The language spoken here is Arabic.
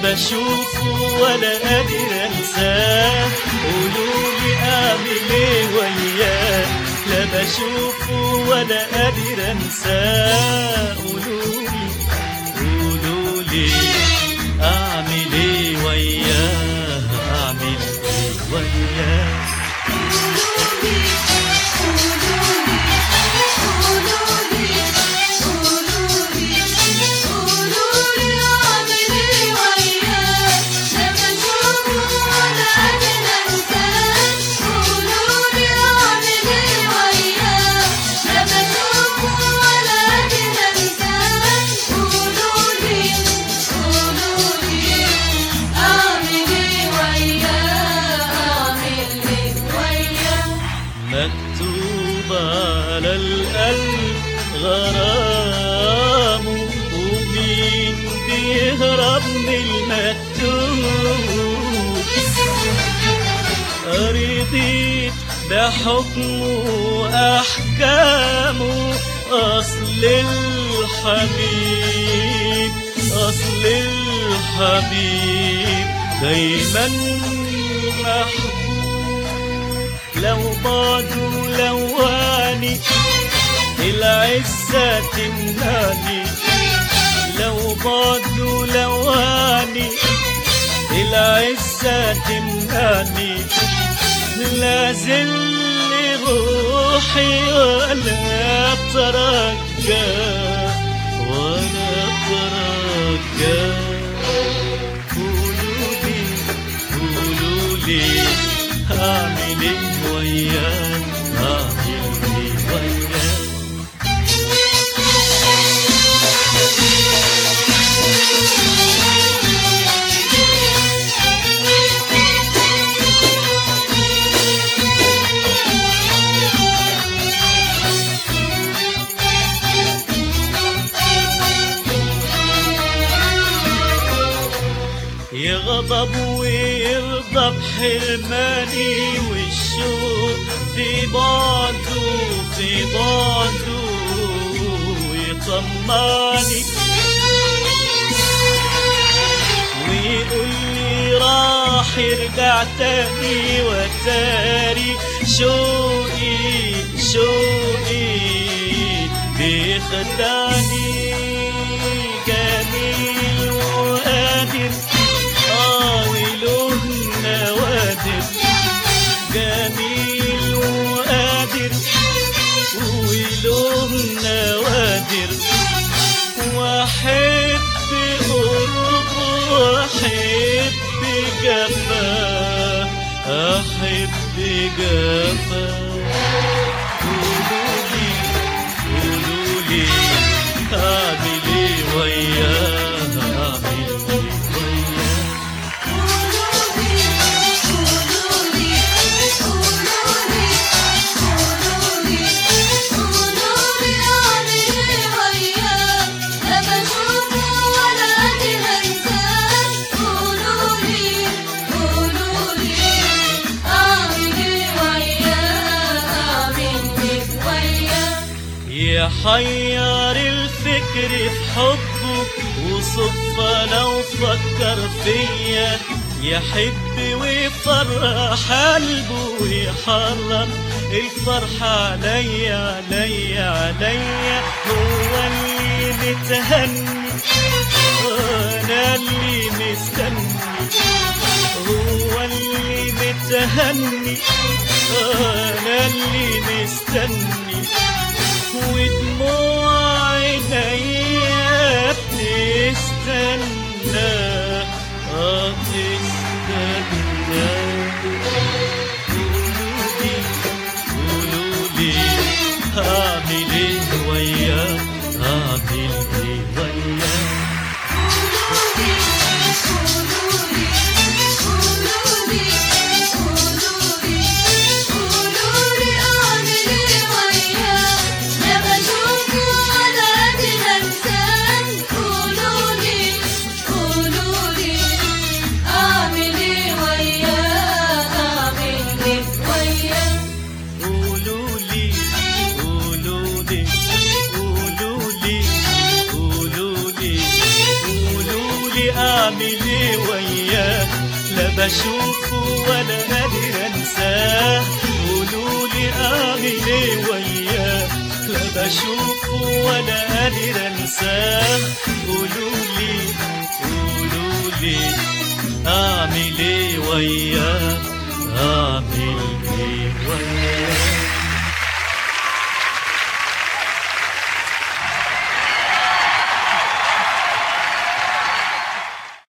بشوفه ولا قادر انساه. قولولي اعمل ايه وياه، لا بشوفه ولا قادر انساه. قولولي اعمل ايه وياه، اعمل ايه وياه. مكتوب على القلب غرامه، ومين بيهرب من المكتوب. رضيت بحكمه وأحكامه، أصل الحبيب دايما محبوب. لو بعده لواني العزة تمنعني، لو بعده لواني العزة تمنعني. لا ذل روحي ولا ترجى ولا ترجى. قولولي اعمل ايه وياه، اعمل ايه وياه. يغضب ويرضى بحرماني، والشوق في بعده يطمعني. ويقول لي راح يرجع تاني، وتاري شوقي بيخدعني. جميل وقادر وله نوادر، جميل وقادر وله نوادر. واحب قربه واحب جفاه، احب جفاه. قولولي اعمل ايه وياه، اعمل ايه وياه. يحير الفكر في حبه، وصدفة لو فكر فيا. يحب ويفرح قلبه، ويحرم الفرحة عليا عليا عليا. هو اللي متهني وانا اللي مستني، هو اللي متهني وانا اللي مستني. ودموع عينيا بتستنى تستنى. قولولي اعمل ايه وياه، اعمل ايه وياه. اعمل ايه بشوفه ولا قادر انساه، قولولي اعمل ايه وياه. لا بشوفه ولا قادر انساه، قولولي اعمل ايه وياه، اعمل ايه وياه.